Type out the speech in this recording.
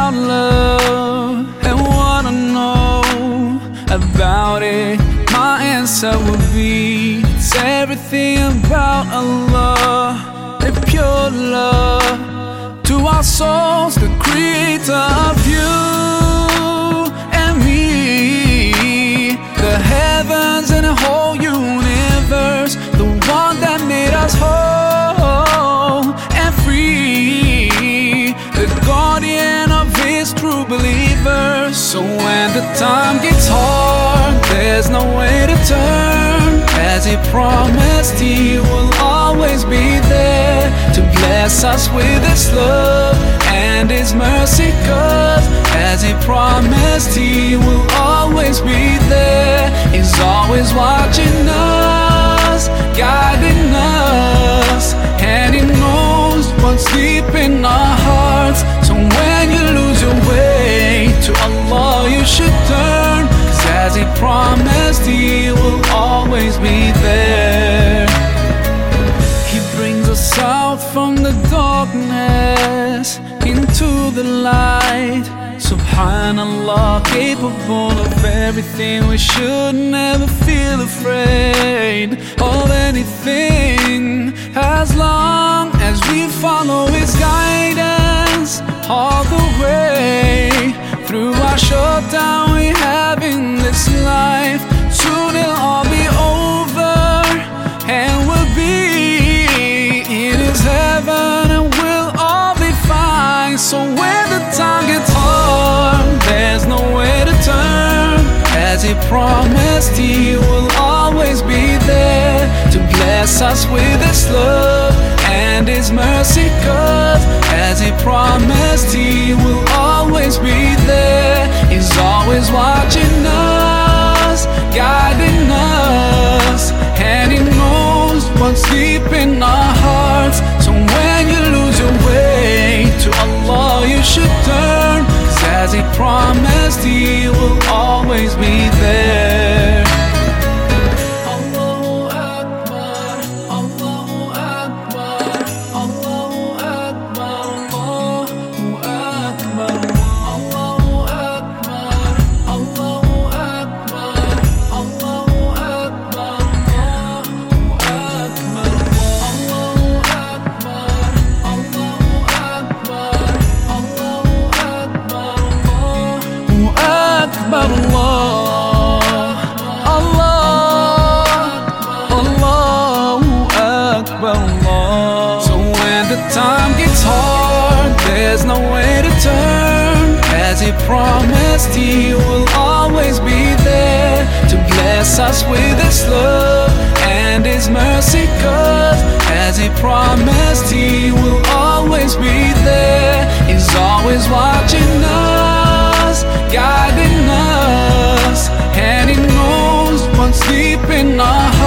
about love and wanna know about it, my answer would be it's everything about Allah, the pure love to our souls, the creator of you and me, the heavens and the whole universe, the one that made us whole and free, the guardian of his true believers. So when the time gets hard, there's no way to turn, as he promised he will always be there to bless us with his love and his mercy, 'cause as he promised he will always be there, he's always watching us, guiding us, and he knows what's deep in our hearts. So when you lose your way, to Allah you should turn, 'cause as he promised he will always be there. He brings us out from the darkness into the light. Subhanallah, capable of everything. We should never feel afraid of anything, as long as we follow his guidance all the way through our showdown we have in this life. Soon it'll all be over and we'll be in his heaven and we'll all be fine. So when the time gets hard, there's no way to turn, as he promised he will always be there to bless us with his love and his mercy, 'cause as he promised he will always be there, he's always watching us, guiding us, and he knows what's deep in our hearts. So when you lose your way, to Allah you should turn, 'cause as he promised he will always be there. So when the time gets hard, there's no way to turn, as he promised he will always be there to bless us with his love and his mercy, 'cause as he promised he will always be there, he's always watching us, guiding us, and he knows what's deep in our